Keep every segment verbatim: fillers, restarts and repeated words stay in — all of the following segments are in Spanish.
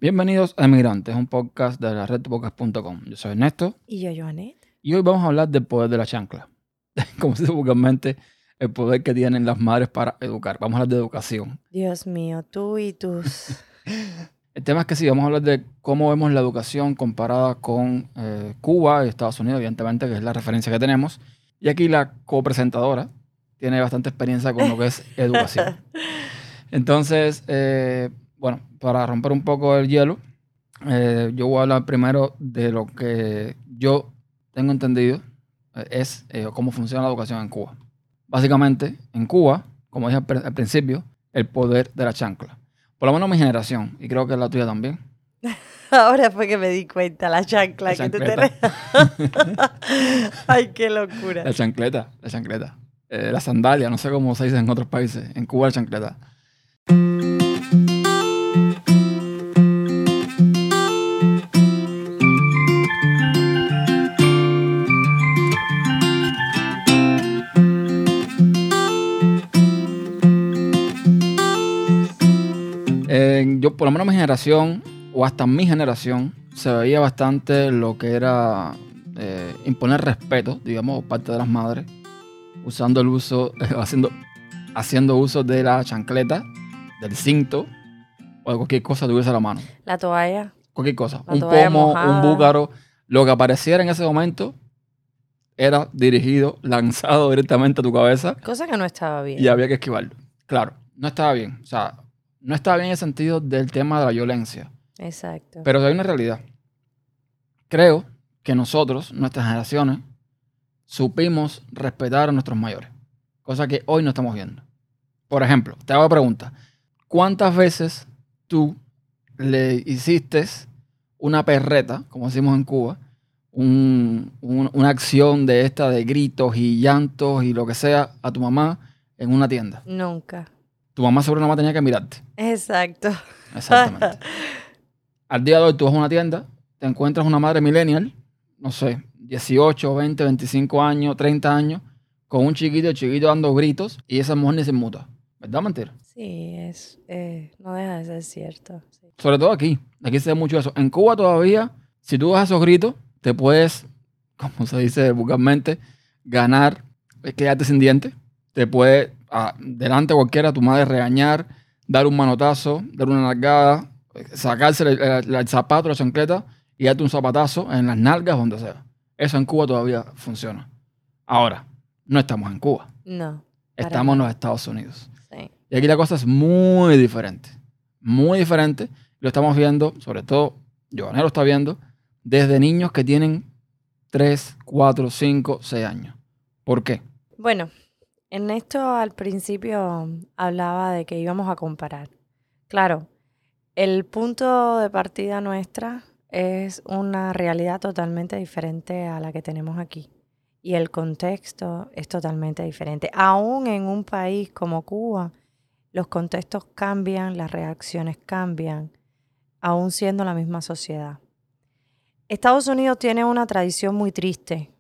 Bienvenidos a Emigrantes, un podcast de la red podcast punto com. Yo soy Ernesto. Y yo, Joanet. Y hoy vamos a hablar del poder de la chancla. Como se dice vulgarmente, el poder que tienen las madres para educar. Vamos a hablar de educación. Dios mío, tú y tus... El tema es que sí, vamos a hablar de cómo vemos la educación comparada con eh, Cuba y Estados Unidos, evidentemente, que es la referencia que tenemos. Y aquí la copresentadora tiene bastante experiencia con lo que es educación. Entonces, eh, bueno, para romper un poco el hielo, eh, yo voy a hablar primero de lo que yo tengo entendido eh, es eh, cómo funciona la educación en Cuba. Básicamente, en Cuba, como dije al, pr- al principio, el poder de la chancla. Por lo menos mi generación, y creo que la tuya también. Ahora fue que me di cuenta, la chancla. La que tú te chancleta. re- Ay, qué locura. La chancleta, la chancleta. Eh, la sandalia, no sé cómo se dice en otros países. En Cuba, la chancleta. Eh, yo, por lo menos mi generación, o hasta mi generación, se veía bastante lo que era eh, imponer respeto, digamos, por parte de las madres, usando el uso, eh, haciendo, haciendo uso de la chancleta, del cinto, o de cualquier cosa que tuviese a la mano. La toalla. Cualquier cosa. La Un toalla pomo, mojada. un búcaro, lo que apareciera en ese momento era dirigido, lanzado directamente a tu cabeza Cosa que no estaba bien. y había que esquivarlo. Claro, no estaba bien. O sea, no estaba bien en el sentido del tema de la violencia. Exacto. Pero hay una realidad. Creo que nosotros, nuestras generaciones, supimos respetar a nuestros mayores. Cosa que hoy no estamos viendo. Por ejemplo, te hago la pregunta. ¿Cuántas veces tú le hiciste una perreta, como decimos en Cuba, un- un- una acción de esta de gritos y llantos y lo que sea a tu mamá en una tienda? Nunca. Tu mamá seguro nada más tenía que mirarte. Exacto. Exactamente. Al día de hoy tú vas a una tienda, te encuentras una madre millennial, no sé, dieciocho, veinte, veinticinco años, treinta años, con un chiquito, el chiquito dando gritos y esa mujer ni se muta. ¿Verdad o mentira? Sí, es, eh, no deja de ser cierto. Sí. Sobre todo aquí. Aquí se ve mucho eso. En Cuba todavía, si tú das esos gritos, te puedes, como se dice vulgarmente, ganar, eh, quedarte sin dientes. Te puede, ah, delante de cualquiera, tu madre regañar, dar un manotazo, dar una nalgada, eh, sacarse el, el- el zapato, la chancleta y darte un zapatazo en las nalgas, donde sea. Eso en Cuba todavía funciona. Ahora, no estamos en Cuba. No. para Estamos en nada. los Estados Unidos. Sí. Y aquí la cosa es muy diferente. Muy diferente. Lo estamos viendo, sobre todo, Giovanni lo está viendo, desde niños que tienen tres, cuatro, cinco, seis años. ¿Por qué? Bueno, Ernesto al principio hablaba de que íbamos a comparar. Claro, el punto de partida nuestra es una realidad totalmente diferente a la que tenemos aquí. Y el contexto es totalmente diferente. Aún en un país como Cuba, los contextos cambian, las reacciones cambian, aún siendo la misma sociedad. Estados Unidos tiene una tradición muy triste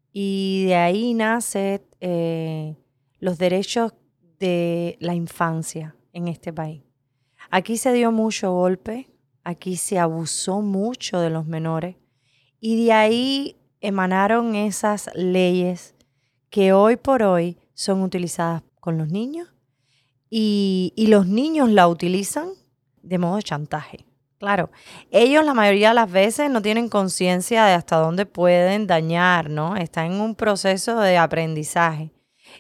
y de ahí nace eh, los derechos de la infancia en este país. Aquí se dio mucho golpe, aquí se abusó mucho de los menores y de ahí emanaron esas leyes que hoy por hoy son utilizadas con los niños y, y los niños la utilizan de modo de chantaje. Claro, ellos la mayoría de las veces no tienen conciencia de hasta dónde pueden dañar, ¿no? Están en un proceso de aprendizaje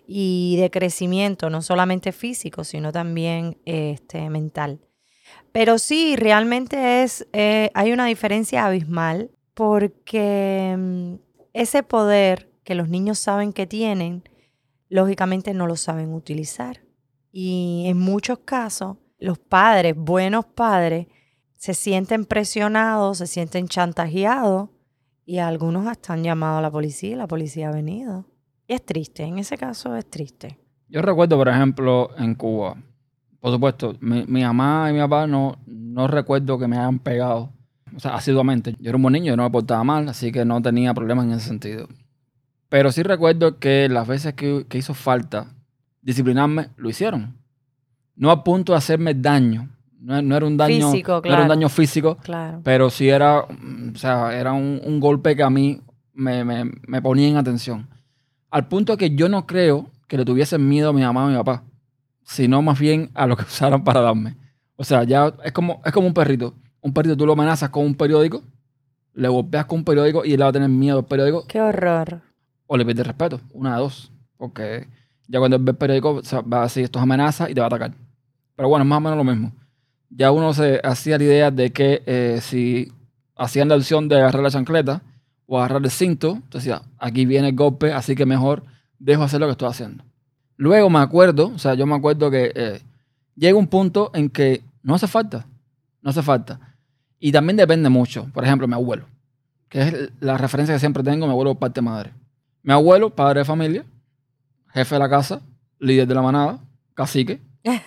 y de crecimiento, no solamente físico, sino también este, mental. Pero sí, realmente es, eh, hay una diferencia abismal porque mm, ese poder que los niños saben que tienen, lógicamente no lo saben utilizar. Y en muchos casos, los padres, buenos padres, se sienten presionados, se sienten chantajeados y algunos hasta han llamado a la policía y la policía ha venido. Y es triste, en ese caso es triste. Yo recuerdo, por ejemplo, en Cuba, por supuesto, mi, mi mamá y mi papá no, no recuerdo que me hayan pegado, o sea, asiduamente. Yo era un buen niño, yo no me portaba mal, así que no tenía problemas en ese sentido. Pero sí recuerdo que las veces que, que hizo falta disciplinarme, lo hicieron. No a punto de hacerme daño, No, no era un daño físico, claro. No era un daño físico, claro. pero sí era, o sea, era un, un golpe que a mí me, me, me ponía en atención. Al punto que yo no creo que le tuviesen miedo a mi mamá o a mi papá, sino más bien a lo que usaran para darme. O sea, ya es como, es como un perrito. Un perrito tú lo amenazas con un periódico, le golpeas con un periódico y él va a tener miedo al periódico. ¡Qué horror! O le pierde respeto, una de dos. Porque ya cuando él ve el periódico o sea, va a decir esto es amenaza y te va a atacar. Pero bueno, es más o menos lo mismo. Ya uno se hacía la idea de que eh, si hacían la opción de agarrar la chancleta o agarrar el cinto, entonces decía, aquí viene el golpe, así que mejor dejo hacer lo que estoy haciendo. Luego me acuerdo, o sea, yo me acuerdo que eh, llega un punto en que no hace falta, no hace falta. Y también depende mucho. Por ejemplo, mi abuelo, que es la referencia que siempre tengo, mi abuelo por parte de madre. Mi abuelo, padre de familia, jefe de la casa, líder de la manada, cacique.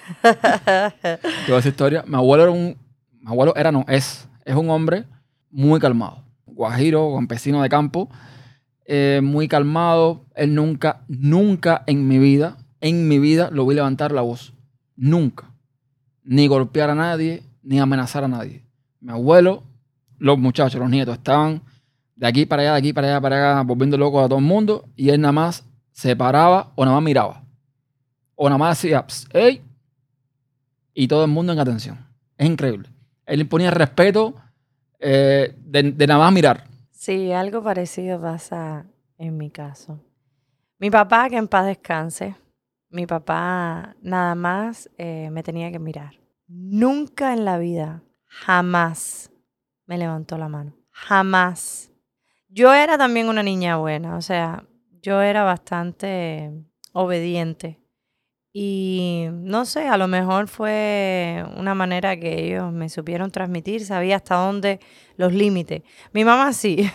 Toda esa historia. Mi abuelo era un... Mi abuelo era, no, es. Es un hombre muy calmado. Guajiro, campesino de campo. Eh, muy calmado. Él nunca, nunca en mi vida, en mi vida lo vi levantar la voz. Nunca. Ni golpear a nadie, ni amenazar a nadie. Mi abuelo, los muchachos, los nietos, estaban de aquí para allá, de aquí para allá, para allá, volviendo locos a todo el mundo. Y él nada más se paraba o nada más miraba. O nada más decía, ¡hey! Y todo el mundo en atención. Es increíble. Él imponía respeto eh, de, de nada más mirar. Sí, algo parecido pasa en mi caso. Mi papá, que en paz descanse, mi papá nada más eh, me tenía que mirar. Nunca en la vida, jamás me levantó la mano. Jamás. Yo era también una niña buena, o sea, yo era bastante obediente. Y no sé, a lo mejor fue una manera que ellos me supieron transmitir, sabía hasta dónde los límites. Mi mamá sí,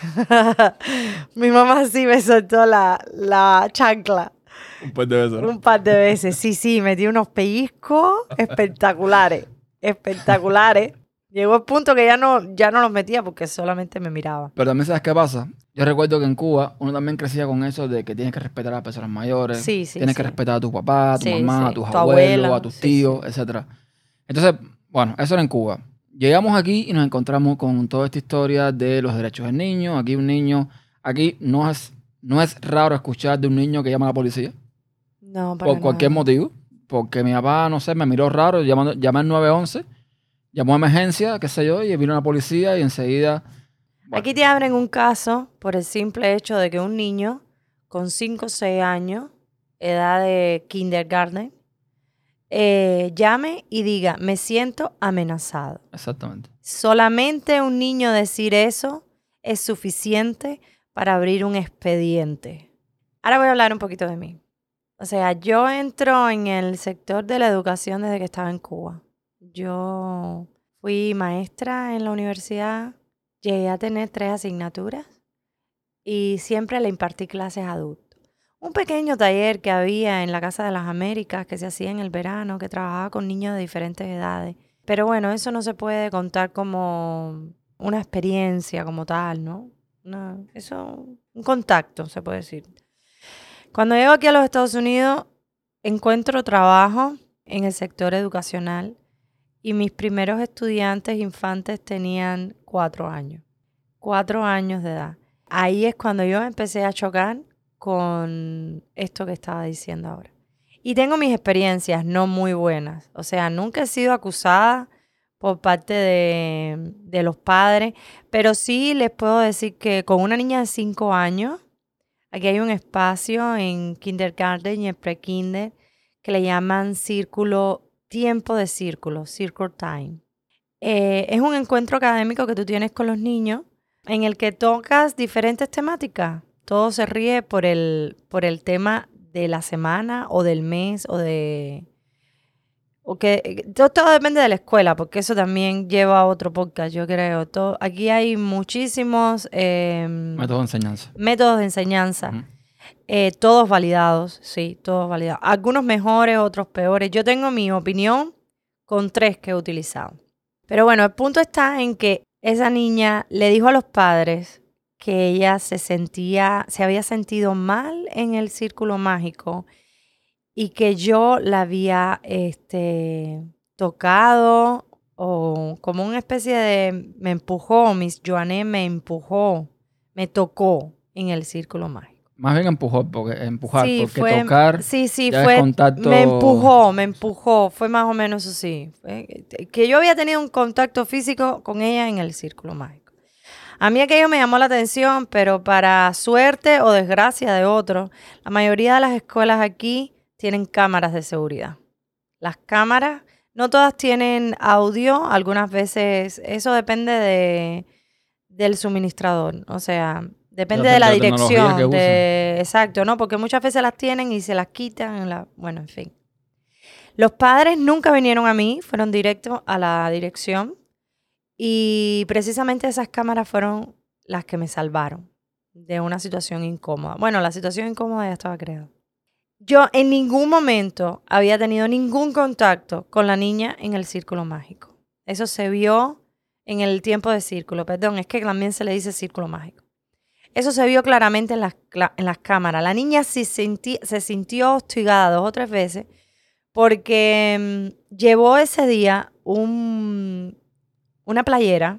mi mamá sí me soltó la, la chancla. Un par de veces, ¿no? Un par de veces, sí, sí, metí unos pellizcos espectaculares, espectaculares. Llegó el punto que ya no, ya no los metía porque solamente me miraba. Pero también, ¿sabes qué pasa? Yo recuerdo que en Cuba uno también crecía con eso de que tienes que respetar a las personas mayores. Sí, sí, tienes sí. que respetar a tu papá, a tu Sí, mamá, sí. a tus Tu abuelos, abuela, a tus sí, tíos, sí. etcétera. Entonces, bueno, eso era en Cuba. Llegamos aquí y nos encontramos con toda esta historia de los derechos del niño. Aquí un niño, aquí no es, no es raro escuchar de un niño que llama a la policía. No, para Por cualquier nada. motivo. Porque mi papá, no sé, me miró raro, llamando, llamé al nueve once, llamó a emergencia, qué sé yo, y vino la policía y enseguida... Bueno, Aquí te abren un caso por el simple hecho de que un niño con cinco o seis años, edad de kindergarten, eh, llame y diga, me siento amenazado. exactamente. Solamente un niño decir eso es suficiente para abrir un expediente. Ahora voy a hablar un poquito de mí. O sea, yo entro en el sector de la educación desde que estaba en Cuba. Yo fui maestra en la universidad, llegué a tener tres asignaturas y siempre le impartí clases a adultos. Un pequeño taller que había en la Casa de las Américas que se hacía en el verano, que trabajaba con niños de diferentes edades. Pero bueno, eso no se puede contar como una experiencia como tal, ¿no? Una, eso, un contacto, se puede decir. Cuando llego aquí a los Estados Unidos, encuentro trabajo en el sector educacional y mis primeros estudiantes infantes tenían cuatro años. Cuatro años de edad. Ahí es cuando yo empecé a chocar con esto que estaba diciendo ahora. Y tengo mis experiencias no muy buenas. O sea, nunca he sido acusada por parte de, de los padres, pero sí les puedo decir que con una niña de cinco años, aquí hay un espacio en kindergarten y en pre-kinder que le llaman círculo, tiempo de círculo, circle time. Eh, es un encuentro académico que tú tienes con los niños en el que tocas diferentes temáticas. Todo se ríe por el, por el tema de la semana o del mes o de... O que, todo, todo depende de la escuela, porque eso también lleva a otro podcast, yo creo. Todo, aquí hay muchísimos eh, Método de enseñanza. métodos de enseñanza. Uh-huh. Eh, todos validados, sí, todos validados. Algunos mejores, otros peores. Yo tengo mi opinión con tres que he utilizado. Pero bueno, el punto está en que esa niña le dijo a los padres que ella se sentía, se había sentido mal en el círculo mágico y que yo la había este, tocado o como una especie de, me empujó, Miss Joanet me empujó, me tocó en el círculo mágico. Más bien empujó, porque, empujar, Sí, porque fue, tocar sí, sí, ya fue, es contacto. me empujó, me empujó, fue más o menos así. Fue que yo había tenido un contacto físico con ella en el círculo mágico. A mí aquello me llamó la atención, pero para suerte o desgracia de otros, la mayoría de las escuelas aquí tienen cámaras de seguridad. Las cámaras, no todas tienen audio, algunas veces, eso depende de, del suministrador, o sea, depende de, de la, de la tecnología que dirección, usan. de, exacto, ¿no? Porque muchas veces las tienen y se las quitan, en la, bueno, en fin. Los padres nunca vinieron a mí, fueron directos a la dirección y precisamente esas cámaras fueron las que me salvaron de una situación incómoda. Bueno, la situación incómoda ya estaba creada. Yo en ningún momento había tenido ningún contacto con la niña en el círculo mágico. Eso se vio en el tiempo de círculo. Perdón, es que también se le dice círculo mágico. Eso se vio claramente en las, en las cámaras. La niña se, sentí, se sintió hostigada dos o tres veces porque um, llevó ese día un, una playera,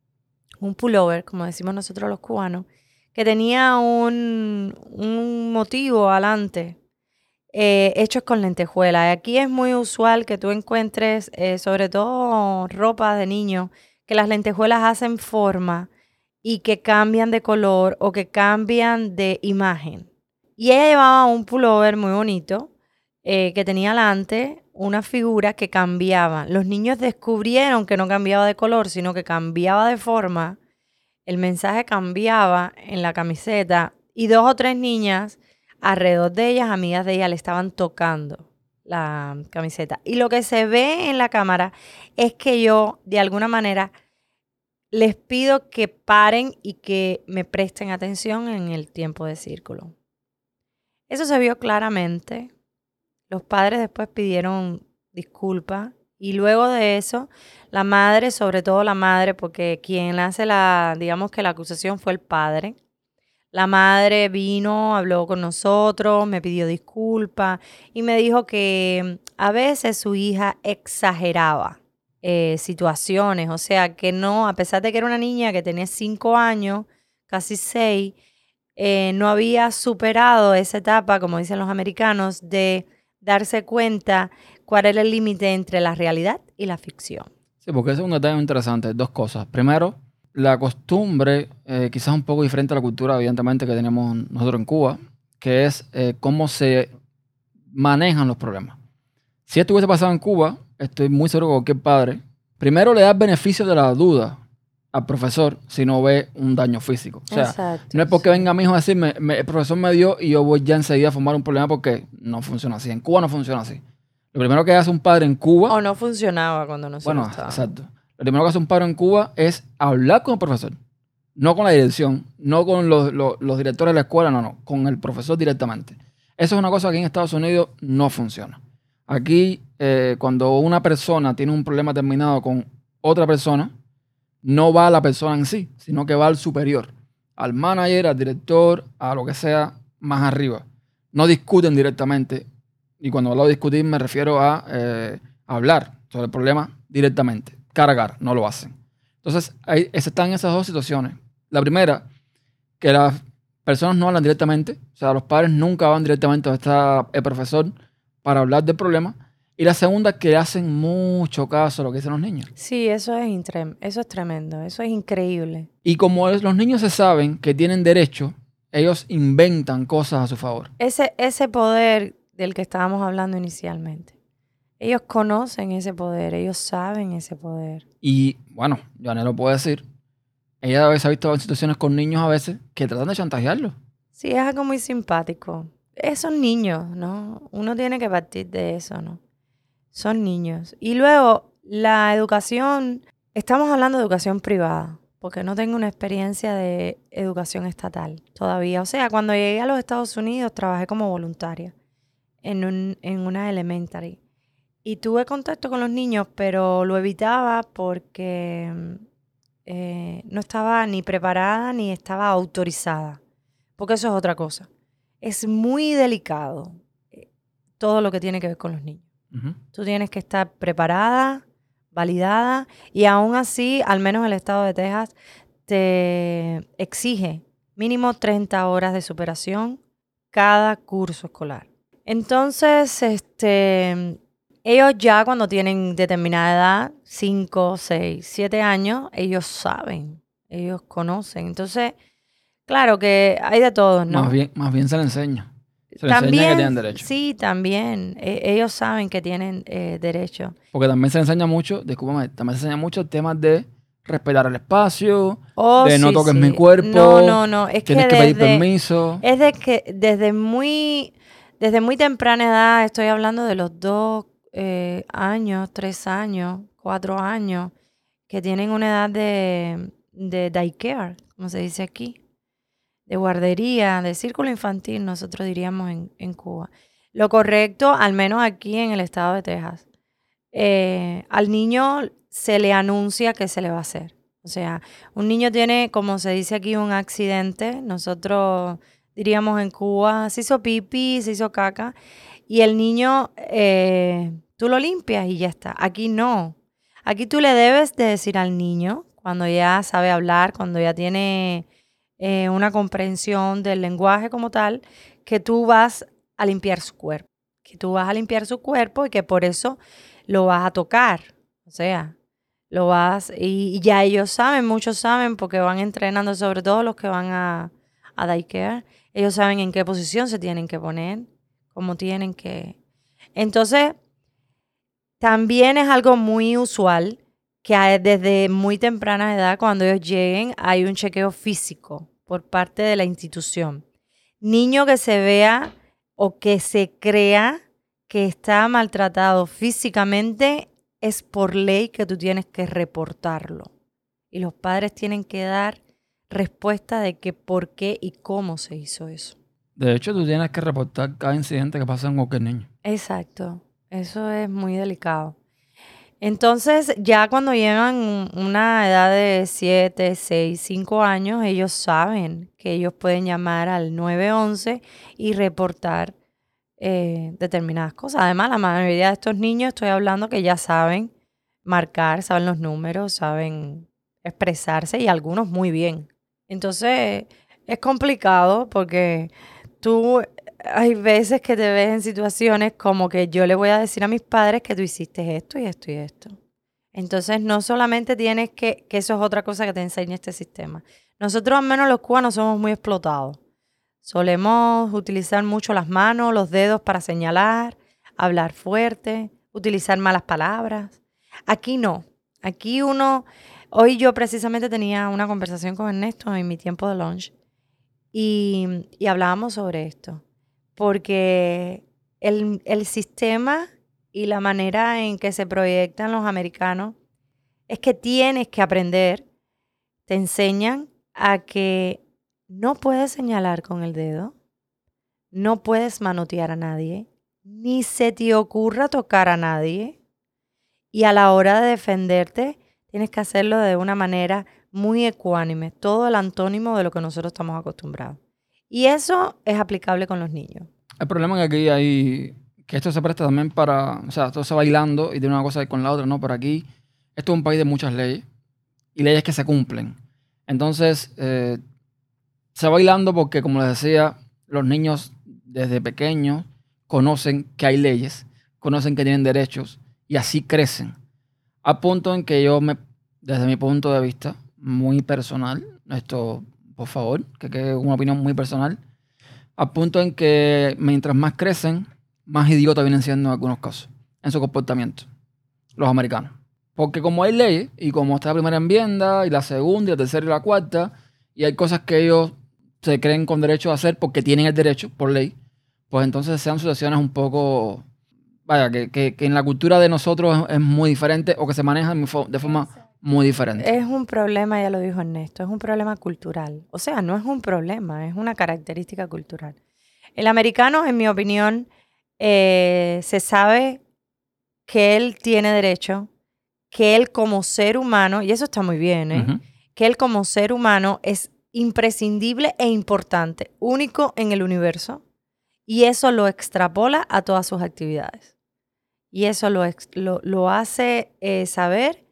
un pullover, como decimos nosotros los cubanos, que tenía un, un motivo adelante. Eh, hechos con lentejuelas. Aquí es muy usual que tú encuentres, eh, sobre todo ropa de niños, que las lentejuelas hacen forma y que cambian de color o que cambian de imagen. Y ella llevaba un pullover muy bonito eh, que tenía delante una figura que cambiaba. Los niños descubrieron que no cambiaba de color, sino que cambiaba de forma. El mensaje cambiaba en la camiseta y dos o tres niñas alrededor de ellas, amigas de ella, le estaban tocando la camiseta. Y lo que se ve en la cámara es que yo, de alguna manera, les pido que paren y que me presten atención en el tiempo de círculo. Eso se vio claramente. Los padres después pidieron disculpas. Y luego de eso, la madre, sobre todo la madre, porque quien hace la, digamos que la acusación fue el padre. La madre vino, habló con nosotros, me pidió disculpas y me dijo que a veces su hija exageraba eh, situaciones. O sea, que no, a pesar de que era una niña que tenía cinco años, casi seis, eh, no había superado esa etapa, como dicen los americanos, de darse cuenta cuál era el límite entre la realidad y la ficción. Sí, porque eso es un detalle muy interesante. Dos cosas. Primero, la costumbre, eh, quizás un poco diferente a la cultura, evidentemente, que tenemos nosotros en Cuba, que es eh, cómo se manejan los problemas. Si esto hubiese pasado en Cuba, estoy muy seguro que cualquier padre, primero le da el beneficio de la duda al profesor si no ve un daño físico. O sea, Exacto, no es porque sí. venga mi hijo a decirme, me, el profesor me dio y yo voy ya enseguida a formar un problema porque no funciona así. En Cuba no funciona así. Lo primero que hace un padre en Cuba... O no funcionaba cuando nosotros Bueno, estábamos. exacto. Lo primero que hace un padre en Cuba es hablar con el profesor. No con la dirección, no con los, los, los directores de la escuela, no, no. Con el profesor directamente. Eso es una cosa que en Estados Unidos no funciona. Aquí, eh, cuando una persona tiene un problema terminado con otra persona, no va a la persona en sí, sino que va al superior. Al manager, al director, a lo que sea más arriba. No discuten directamente. Y cuando hablo de discutir me refiero a eh, hablar sobre el problema directamente. Cargar, no lo hacen. Entonces, ahí están esas dos situaciones. La primera, que las personas no hablan directamente. O sea, los padres nunca van directamente donde está el profesor para hablar del problema. Y la segunda, que hacen mucho caso a lo que dicen los niños. Sí, eso es, intre- eso es tremendo, eso es increíble. Y como es- los niños se saben que tienen derecho, ellos inventan cosas a su favor. Ese, ese poder del que estábamos hablando inicialmente. Ellos conocen ese poder, ellos saben ese poder. Y bueno, Janet lo puede decir. Ella a veces ha visto situaciones con niños a veces que tratan de chantajearlos. Sí, es algo muy simpático. Eh, son niños, ¿no? Uno tiene que partir de eso, ¿no? Son niños. Y luego, la educación, estamos hablando de educación privada, porque no tengo una experiencia de educación estatal todavía. O sea, cuando llegué a los Estados Unidos, trabajé como voluntaria en, un, en una elementary. Y tuve contacto con los niños, pero lo evitaba porque eh, no estaba ni preparada ni estaba autorizada. Porque eso es otra cosa. Es muy delicado eh, todo lo que tiene que ver con los niños. Uh-huh. Tú tienes que estar preparada validada, y aún así, al menos el estado de Texas, te exige mínimo treinta horas de superación cada curso escolar. Entonces, este, ellos ya cuando tienen determinada edad, cinco, seis, siete años, ellos saben, ellos conocen. Entonces, claro que hay de todos, ¿no? Más bien, más bien se le enseña. Se le enseña También, que tienen derecho. sí, también. E- ellos saben que tienen eh, derecho. Porque también se le enseña mucho, discúlpame, también se enseña mucho temas de respetar el espacio, Oh, de no sí, toques sí. mi cuerpo, No, no, no. Es tienes que que pedir desde, permiso. es de que desde muy, desde muy temprana edad, estoy hablando de los dos eh, años, tres años, cuatro años, que tienen una edad de, de daycare, como se dice aquí, de guardería, de círculo infantil, nosotros diríamos en, en Cuba. Lo correcto, al menos aquí en el estado de Texas, eh, al niño se le anuncia qué se le va a hacer. O sea, un niño tiene, como se dice aquí, un accidente. Nosotros diríamos en Cuba, se hizo pipí, se hizo caca, y el niño, eh, tú lo limpias y ya está. Aquí no. Aquí tú le debes de decir al niño, cuando ya sabe hablar, cuando ya tiene eh, una comprensión del lenguaje como tal, que tú vas a limpiar su cuerpo. Que tú vas a limpiar su cuerpo y que por eso lo vas a tocar. O sea, lo vas, y, y ya ellos saben, muchos saben, porque van entrenando, sobre todo los que van a, a daycare. Ellos saben en qué posición se tienen que poner, cómo tienen que... Entonces, también es algo muy usual que hay- desde muy temprana edad, cuando ellos lleguen, hay un chequeo físico por parte de la institución. Niño que se vea o que se crea que está maltratado físicamente, es por ley que tú tienes que reportarlo. Y los padres tienen que dar respuesta de que por qué y cómo se hizo eso. De hecho, tú tienes que reportar cada incidente que pasa en cualquier niño. Exacto. Eso es muy delicado. Entonces, ya cuando llegan un- una edad de siete, seis, cinco años, ellos saben que ellos pueden llamar al nueve once y reportar eh, determinadas cosas. Además, la mayoría de estos niños, estoy hablando que ya saben marcar, saben los números, saben expresarse, y algunos muy bien. Entonces, es complicado porque tú hay veces que te ves en situaciones como que yo le voy a decir a mis padres que tú hiciste esto y esto y esto. Entonces, no solamente tienes que, que eso es otra cosa que te enseña este sistema. Nosotros, al menos los cubanos, somos muy explotados. Solemos utilizar mucho las manos, los dedos para señalar, hablar fuerte, utilizar malas palabras. Aquí no. Aquí uno... Hoy yo precisamente tenía una conversación con Ernesto en mi tiempo de lunch y, y hablábamos sobre esto. Porque el, el sistema y la manera en que se proyectan los americanos es que tienes que aprender, te enseñan a que no puedes señalar con el dedo, no puedes manotear a nadie, ni se te ocurra tocar a nadie, y a la hora de defenderte tienes que hacerlo de una manera muy ecuánime, todo el antónimo de lo que nosotros estamos acostumbrados. Y eso es aplicable con los niños. El problema es que aquí hay... que esto se presta también para... O sea, esto se va bailando y tiene una cosa con la otra, ¿no? Pero aquí, esto es un país de muchas leyes y leyes que se cumplen. Entonces, eh, se va bailando porque, como les decía, los niños desde pequeños conocen que hay leyes, conocen que tienen derechos y así crecen. A punto en que yo, me, desde mi punto de vista, muy personal, esto, por favor, que quede una opinión muy personal, a punto en que mientras más crecen, más idiotas vienen siendo en algunos casos, en su comportamiento, los americanos. Porque como hay leyes, y como está la primera enmienda, y la segunda, y la tercera y la cuarta, y hay cosas que ellos se creen con derecho a hacer porque tienen el derecho, por ley, pues entonces sean situaciones un poco... Vaya, que, que, que en la cultura de nosotros es, es muy diferente o que se maneja de forma muy diferente. Es un problema, ya lo dijo Ernesto, es un problema cultural. O sea, no es un problema, es una característica cultural. El americano, en mi opinión, eh, se sabe que él tiene derecho, que él como ser humano, y eso está muy bien, ¿eh? Uh-huh. Que él como ser humano es imprescindible e importante, único en el universo, y eso lo extrapola a todas sus actividades. Y eso lo, lo, lo hace eh, saber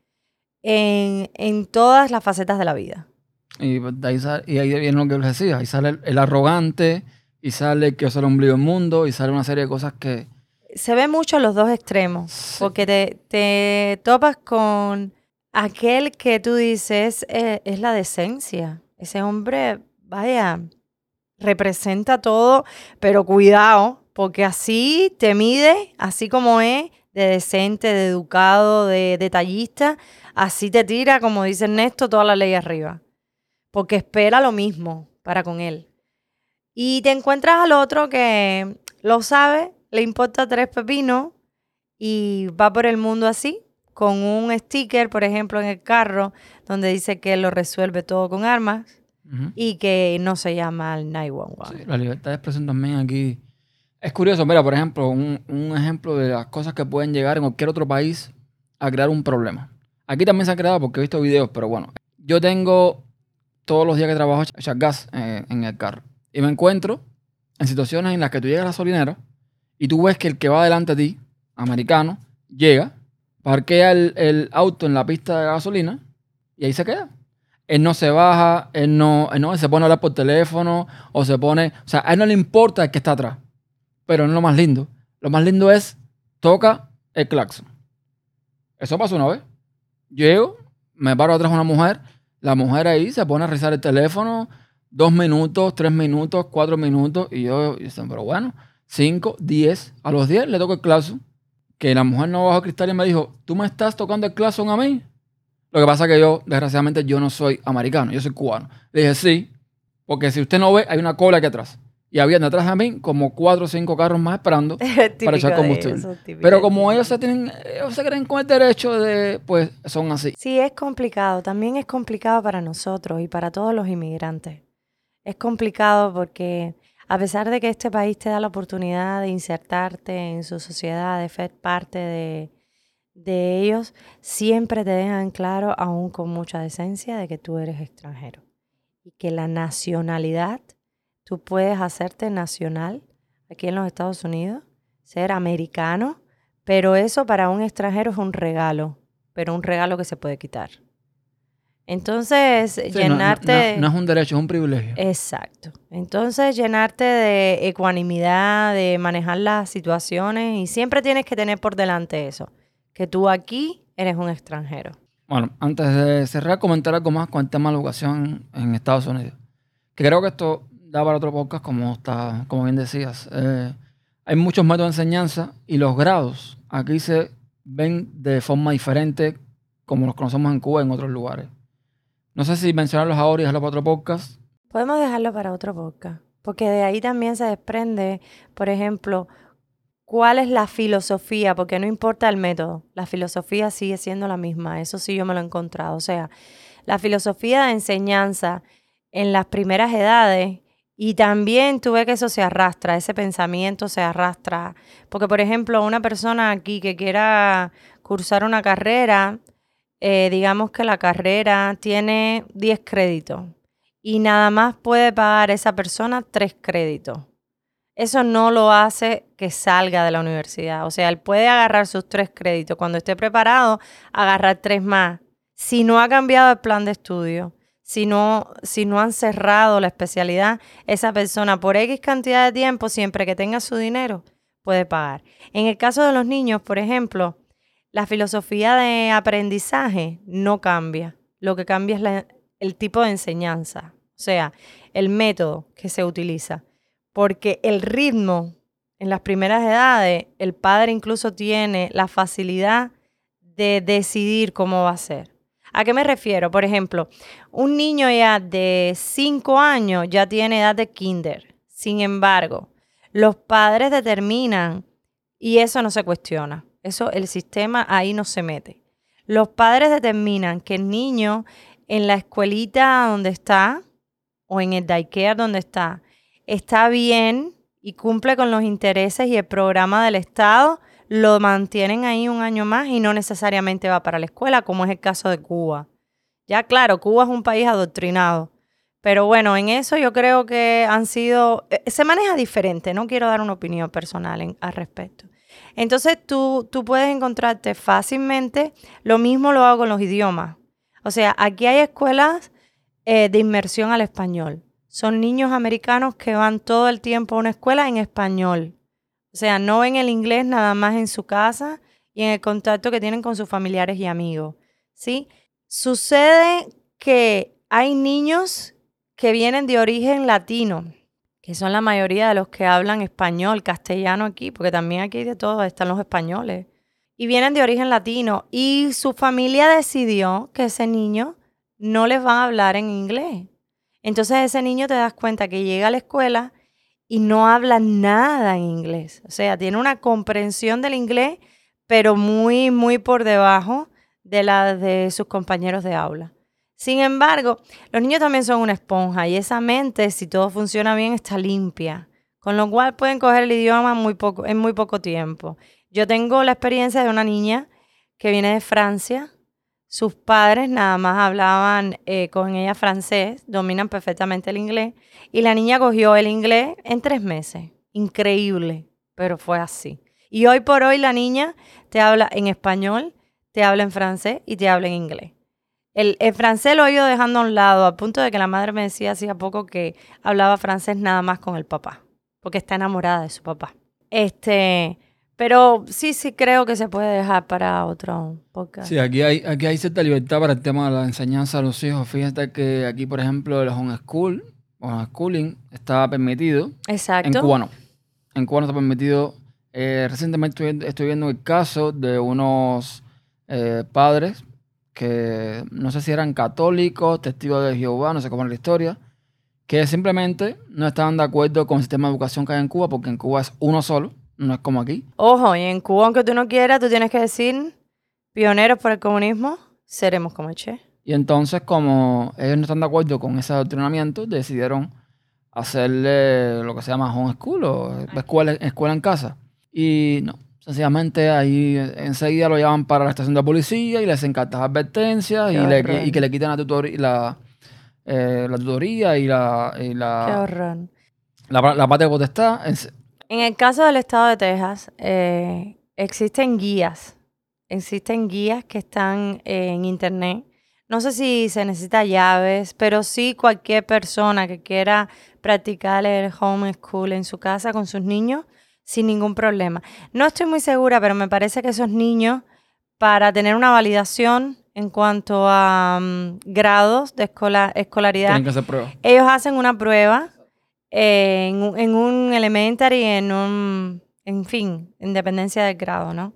en, en todas las facetas de la vida. Y, de ahí, sale, y ahí viene lo que les decía. Ahí sale el, el arrogante, y sale el que es el ombligo del mundo, y sale una serie de cosas que... Se ve mucho en los dos extremos. Sí. Porque te, te topas con aquel que tú dices eh, es la decencia. Ese hombre, vaya, representa todo, pero cuidado, porque así te mide, así como es, de decente, de educado, de detallista, así te tira, como dice Ernesto, toda la ley arriba. Porque espera lo mismo para con él. Y te encuentras al otro que lo sabe, le importa tres pepinos y va por el mundo así, con un sticker, por ejemplo, en el carro, donde dice que él lo resuelve todo con armas uh-huh. y que no se llama al nueve uno uno. Sí, la libertad de expresión también aquí. Es curioso, mira, por ejemplo, un, un ejemplo de las cosas que pueden llegar en cualquier otro país a crear un problema. Aquí también se ha creado porque he visto videos, pero bueno, yo tengo todos los días que trabajo echar gas eh, en el carro. Y me encuentro en situaciones en las que tú llegas a la gasolinera y tú ves que el que va delante de ti, americano, llega, parquea el, el auto en la pista de gasolina y ahí se queda. Él no se baja, él no, él no él se pone a hablar por teléfono o se pone... O sea, a él no le importa el que está atrás. Pero no es lo más lindo. Lo más lindo es toca el claxon. Eso pasó una vez. Llego, me paro atrás de una mujer, la mujer ahí se pone a revisar el teléfono, dos minutos, tres minutos, cuatro minutos, y yo, y yo pero bueno, cinco, diez, a los diez le toco el claxon, que la mujer no bajó el cristal y me dijo, ¿tú me estás tocando el claxon a mí? Lo que pasa es que yo, desgraciadamente, yo no soy americano, yo soy cubano. Le dije, sí, porque si usted no ve, hay una cola aquí atrás. Y había detrás de mí como cuatro o cinco carros más esperando para echar combustible. Eso, pero como ellos se, tienen, ellos se creen con el derecho de, pues son así. Sí, es complicado. También es complicado para nosotros y para todos los inmigrantes. Es complicado porque a pesar de que este país te da la oportunidad de insertarte en su sociedad, de ser parte de, de ellos, siempre te dejan claro, aún con mucha decencia, de que tú eres extranjero. Y que la nacionalidad... Tú puedes hacerte nacional aquí en los Estados Unidos, ser americano, pero eso para un extranjero es un regalo, pero un regalo que se puede quitar. Entonces, sí, llenarte... No, no, no es un derecho, es un privilegio. Exacto. Entonces, llenarte de ecuanimidad, de manejar las situaciones, y siempre tienes que tener por delante eso, que tú aquí eres un extranjero. Bueno, antes de cerrar, comentar algo más con el tema de la educación en Estados Unidos. Que creo que esto... da para otro podcast, como, está, como bien decías. Eh, hay muchos métodos de enseñanza y los grados aquí se ven de forma diferente como los conocemos en Cuba y en otros lugares. No sé si mencionarlos ahora y dejarlo para otro podcast. Podemos dejarlo para otro podcast, porque de ahí también se desprende, por ejemplo, cuál es la filosofía, porque no importa el método, la filosofía sigue siendo la misma, eso sí yo me lo he encontrado. O sea, la filosofía de enseñanza en las primeras edades. Y también tú ves que eso se arrastra, ese pensamiento se arrastra. Porque, por ejemplo, una persona aquí que quiera cursar una carrera, eh, digamos que la carrera tiene diez créditos y nada más puede pagar esa persona tres créditos. Eso no lo hace que salga de la universidad. O sea, él puede agarrar sus tres créditos. Cuando esté preparado, agarrar tres más. Si no ha cambiado el plan de estudio. Si no, si no han cerrado la especialidad, esa persona por X cantidad de tiempo, siempre que tenga su dinero, puede pagar. En el caso de los niños, por ejemplo, la filosofía de aprendizaje no cambia. Lo que cambia es la, el tipo de enseñanza, o sea, el método que se utiliza. Porque el ritmo, en las primeras edades, el padre incluso tiene la facilidad de decidir cómo va a ser. ¿A qué me refiero? Por ejemplo, un niño ya de cinco años ya tiene edad de kinder. Sin embargo, los padres determinan, y eso no se cuestiona, eso el sistema ahí no se mete. Los padres determinan que el niño en la escuelita donde está, o en el daycare donde está, está bien y cumple con los intereses y el programa del Estado, lo mantienen ahí un año más y no necesariamente va para la escuela, como es el caso de Cuba. Ya claro, Cuba es un país adoctrinado, pero bueno, en eso yo creo que han sido... Se maneja diferente, no quiero dar una opinión personal en, al respecto. Entonces tú, tú puedes encontrarte fácilmente, lo mismo lo hago con los idiomas. O sea, aquí hay escuelas eh, de inmersión al español. Son niños americanos que van todo el tiempo a una escuela en español. O sea, no ven el inglés nada más en su casa y en el contacto que tienen con sus familiares y amigos, ¿sí? Sucede que hay niños que vienen de origen latino, que son la mayoría de los que hablan español, castellano aquí, porque también aquí de todo están los españoles, y vienen de origen latino, y su familia decidió que ese niño no les va a hablar en inglés. Entonces ese niño te das cuenta que llega a la escuela y no habla nada en inglés. O sea, tiene una comprensión del inglés, pero muy, muy por debajo de la de sus compañeros de aula. Sin embargo, los niños también son una esponja y esa mente, si todo funciona bien, está limpia. Con lo cual pueden coger el idioma muy poco, en muy poco tiempo. Yo tengo la experiencia de una niña que viene de Francia. Sus padres nada más hablaban eh, con ella francés, dominan perfectamente el inglés. Y la niña cogió el inglés en tres meses. Increíble, pero fue así. Y hoy por hoy la niña te habla en español, te habla en francés y te habla en inglés. El, el francés lo he ido dejando a un lado, a punto de que la madre me decía hacía poco que hablaba francés nada más con el papá, porque está enamorada de su papá. Este, pero sí, sí creo que se puede dejar para otro podcast. Sí, aquí hay, aquí hay cierta libertad para el tema de la enseñanza a los hijos. Fíjate que aquí, por ejemplo, el homeschool, homeschooling está permitido. Exacto. En Cuba no. En Cuba no está permitido. Eh, recientemente estoy, estoy viendo el caso de unos eh, padres que no sé si eran católicos, testigos de Jehová, no sé cómo es la historia, que simplemente no estaban de acuerdo con el sistema de educación que hay en Cuba, porque en Cuba es uno solo, no es como aquí. Ojo, y en Cuba, aunque tú no quieras, tú tienes que decir, pioneros por el comunismo, seremos como el Che. Y entonces, como ellos no están de acuerdo con ese adoctrinamiento, decidieron hacerle lo que se llama homeschool o escuela, escuela en casa. Y no, sencillamente ahí enseguida lo llaman para la estación de policía y les hacen cartas de advertencias y, le, y que le quitan la, tutor, la, eh, la tutoría y la, y la, Qué horror. La, la patria potestad. Es... En el caso del estado de Texas, eh, existen guías. Existen guías que están eh, en internet. No sé si se necesita llaves, pero sí cualquier persona que quiera practicar el homeschool en su casa con sus niños, sin ningún problema. No estoy muy segura, pero me parece que esos niños, para tener una validación en cuanto a um, grados de escola, escolaridad, tienen que hacer pruebas. Ellos hacen una prueba eh, en, en un elementary, en un, en fin, en dependencia del grado, ¿no?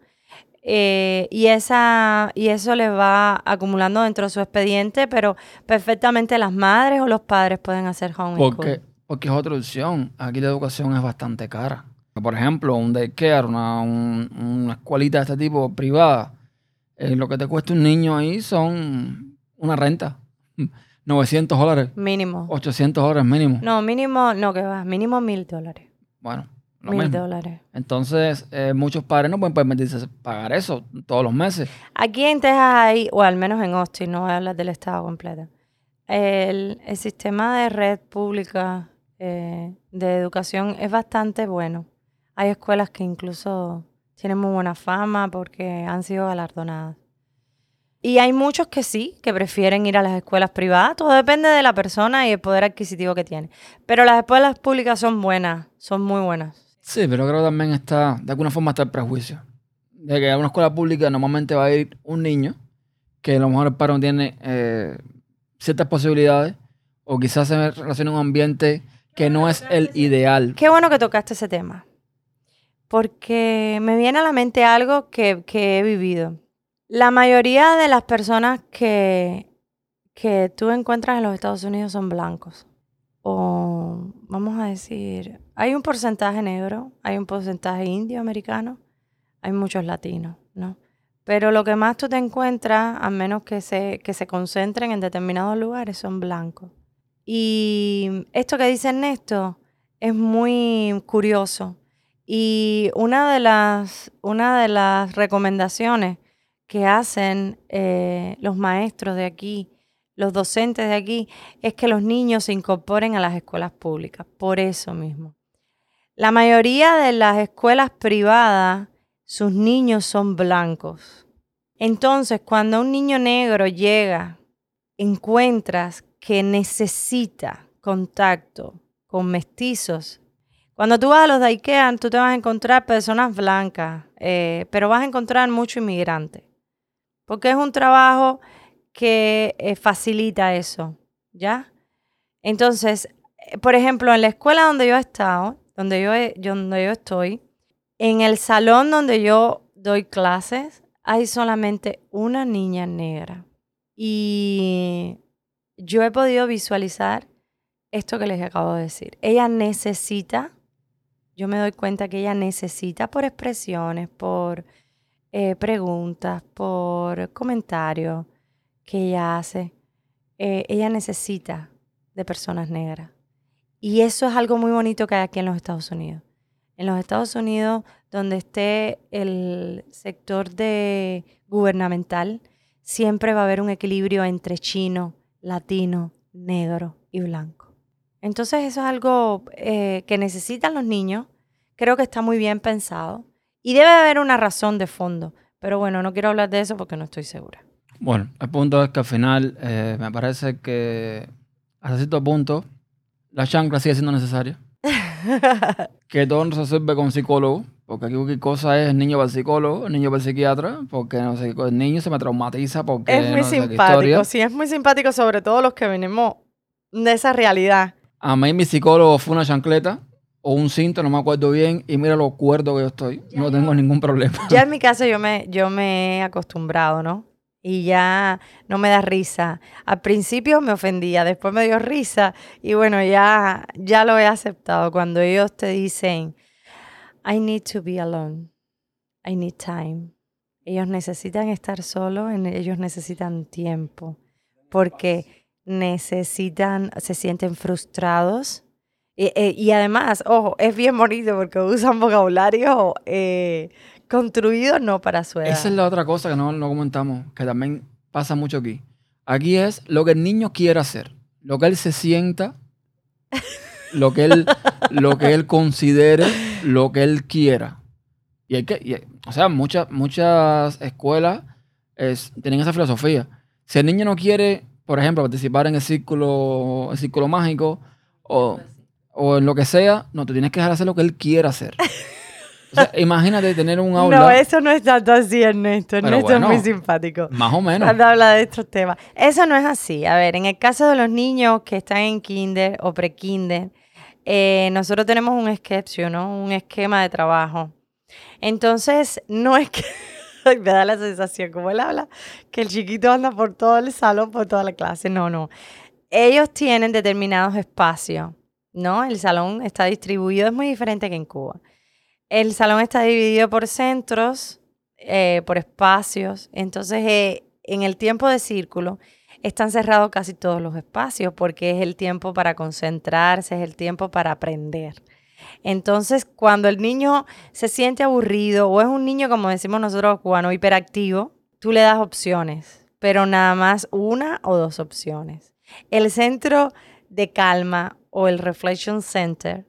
Eh, y, esa, y eso les va acumulando dentro de su expediente, pero perfectamente las madres o los padres pueden hacer homeschool. Porque, porque es otra opción. Aquí la educación es bastante cara. Por ejemplo, un daycare, una, un, una escuelita de este tipo privada, eh, lo que te cuesta un niño ahí son una renta. novecientos dólares. Mínimo. ochocientos dólares mínimo. No, mínimo, no, que va, mínimo mil dólares. Bueno. Mil dólares. Entonces, eh, muchos padres no pueden permitirse pagar eso todos los meses. Aquí en Texas hay, o al menos en Austin, no voy a hablar del estado completo, el, el sistema de red pública eh, de educación es bastante bueno. Hay escuelas que incluso tienen muy buena fama porque han sido galardonadas. Y hay muchos que sí, que prefieren ir a las escuelas privadas. Todo depende de la persona y el poder adquisitivo que tiene. Pero las escuelas públicas son buenas, son muy buenas. Sí, pero creo que también está, de alguna forma está el prejuicio. De que a una escuela pública normalmente va a ir un niño que a lo mejor el padre no tiene eh, ciertas posibilidades o quizás se relaciona en un ambiente que no es el ideal. Qué bueno que tocaste ese tema. Porque me viene a la mente algo que, que he vivido. La mayoría de las personas que, que tú encuentras en los Estados Unidos son blancos. O vamos a decir, hay un porcentaje negro, hay un porcentaje indio americano, hay muchos latinos, ¿no? Pero lo que más tú te encuentras, a menos que se, que se concentren en determinados lugares, son blancos. Y esto que dice Ernesto es muy curioso. Y una de las, una de las recomendaciones que hacen eh, los maestros de aquí, los docentes de aquí, es que los niños se incorporen a las escuelas públicas, por eso mismo. La mayoría de las escuelas privadas sus niños son blancos. Entonces, cuando un niño negro llega, encuentras que necesita contacto con mestizos. Cuando tú vas a los de IKEA, tú te vas a encontrar personas blancas, eh, pero vas a encontrar mucho inmigrante, porque es un trabajo que eh, facilita eso, ¿ya? Entonces, eh, por ejemplo, en la escuela donde yo he estado, donde yo, he, yo, donde yo estoy, en el salón donde yo doy clases, hay solamente una niña negra. Y yo he podido visualizar esto que les acabo de decir. Ella necesita, yo me doy cuenta que ella necesita por expresiones, por eh, preguntas, por comentarios que ella hace, eh, ella necesita de personas negras. Y eso es algo muy bonito que hay aquí en los Estados Unidos. En los Estados Unidos, donde esté el sector de gubernamental, siempre va a haber un equilibrio entre chino, latino, negro y blanco. Entonces eso es algo eh, que necesitan los niños. Creo que está muy bien pensado. Y debe haber una razón de fondo. Pero bueno, no quiero hablar de eso porque no estoy segura. Bueno, el punto es que al final eh, me parece que hasta cierto punto la chancla sigue siendo necesaria. Que todo no se resuelve con psicólogo, porque aquí cualquier cosa es el niño para el psicólogo, el niño para el psiquiatra, porque no sé, el niño se me traumatiza porque es muy no sé qué simpático, historia. Sí, es muy simpático, sobre todo los que venimos de esa realidad. A mí mi psicólogo fue una chancleta o un cinto, no me acuerdo bien, y mira lo cuerdo que yo estoy, Ya no yo- tengo ningún problema. Ya en mi caso yo me, yo me he acostumbrado, ¿no? Y ya no me da risa. Al principio me ofendía, después me dio risa y bueno, ya, ya lo he aceptado. Cuando ellos te dicen, I need to be alone, I need time. Ellos necesitan estar solos, en- ellos necesitan tiempo, porque necesitan, se sienten frustrados. Y, eh, y además, ojo, es bien bonito porque usan vocabulario eh, construido no para su edad. Esa es la otra cosa que no, no comentamos, que también pasa mucho aquí. Aquí es lo que el niño quiere hacer, lo que él se sienta, lo que él, lo que él considere, lo que él quiera. Y hay que, y hay- o sea, muchas, muchas escuelas es- tienen esa filosofía. Si el niño no quiere, por ejemplo, participar en el círculo, el círculo mágico o, o en lo que sea, no, te tienes que dejar hacer lo que él quiera hacer. O sea, imagínate tener un aula. No, eso no es tanto así, Ernesto. Pero Ernesto bueno, es muy simpático más o menos. cuando habla de estos temas. Eso no es así. A ver, en el caso de los niños que están en kinder o pre-kinder, eh, nosotros tenemos un sketch, ¿no? Un esquema de trabajo. Entonces, no es que... Ay, me da la sensación, como él habla, que el chiquito anda por todo el salón, por toda la clase. No, no. Ellos tienen determinados espacios, ¿no? El salón está distribuido, es muy diferente que en Cuba. El salón está dividido por centros, eh, por espacios. Entonces, eh, en el tiempo de círculo están cerrados casi todos los espacios porque es el tiempo para concentrarse, es el tiempo para aprender. Entonces, cuando el niño se siente aburrido o es un niño, como decimos nosotros cubanos, hiperactivo, tú le das opciones, pero nada más una o dos opciones. El centro de calma o el Reflection Center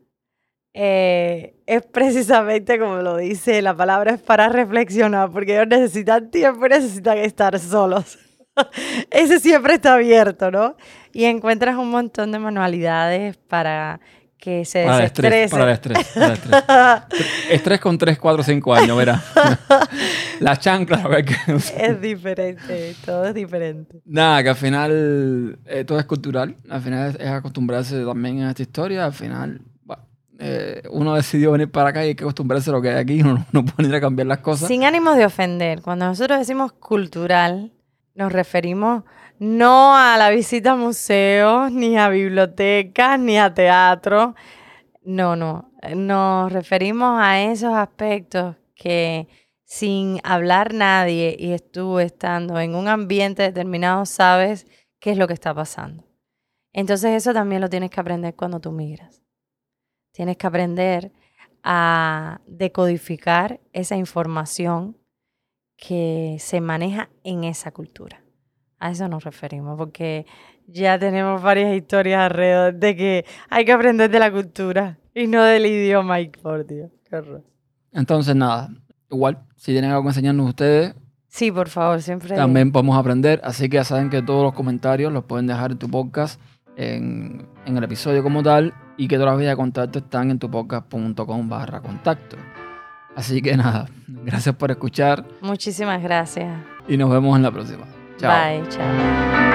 eh, es precisamente como lo dice la palabra, es para reflexionar, porque ellos necesitan tiempo y necesitan estar solos. Ese siempre está abierto, ¿no? Y encuentras un montón de manualidades para que se Para el estrés, desestrese. para el estrés, para el estrés. Estrés con tres, cuatro, cinco años, verá. La chancla, lo que hay que usar. Es diferente, todo es diferente. Nada, que al final eh, todo es cultural. Al final es, es acostumbrarse también a esta historia. Al final, bah, eh, uno decidió venir para acá y hay que acostumbrarse a lo que hay aquí. Uno no puede ir a cambiar las cosas. Sin ánimos de ofender, cuando nosotros decimos cultural, nos referimos no a la visita a museos, ni a bibliotecas, ni a teatro. No, no. Nos referimos a esos aspectos que sin hablar nadie y tú estando en un ambiente determinado sabes qué es lo que está pasando. Entonces eso también lo tienes que aprender cuando tú migras. Tienes que aprender a decodificar esa información que se maneja en esa cultura. A eso nos referimos, porque ya tenemos varias historias alrededor de que hay que aprender de la cultura y no del idioma. Ay, por Dios, qué horror. Entonces, nada. igual, si tienen algo que enseñarnos ustedes, Sí, por favor, siempre. también podemos aprender. Así que ya saben que todos los comentarios los pueden dejar en tu podcast, en, en el episodio como tal, y que todas las vías de contacto están en tupodcast.com barra contacto. Así que nada, gracias por escuchar Muchísimas gracias. y nos vemos en la próxima. Chao. Bye, chao.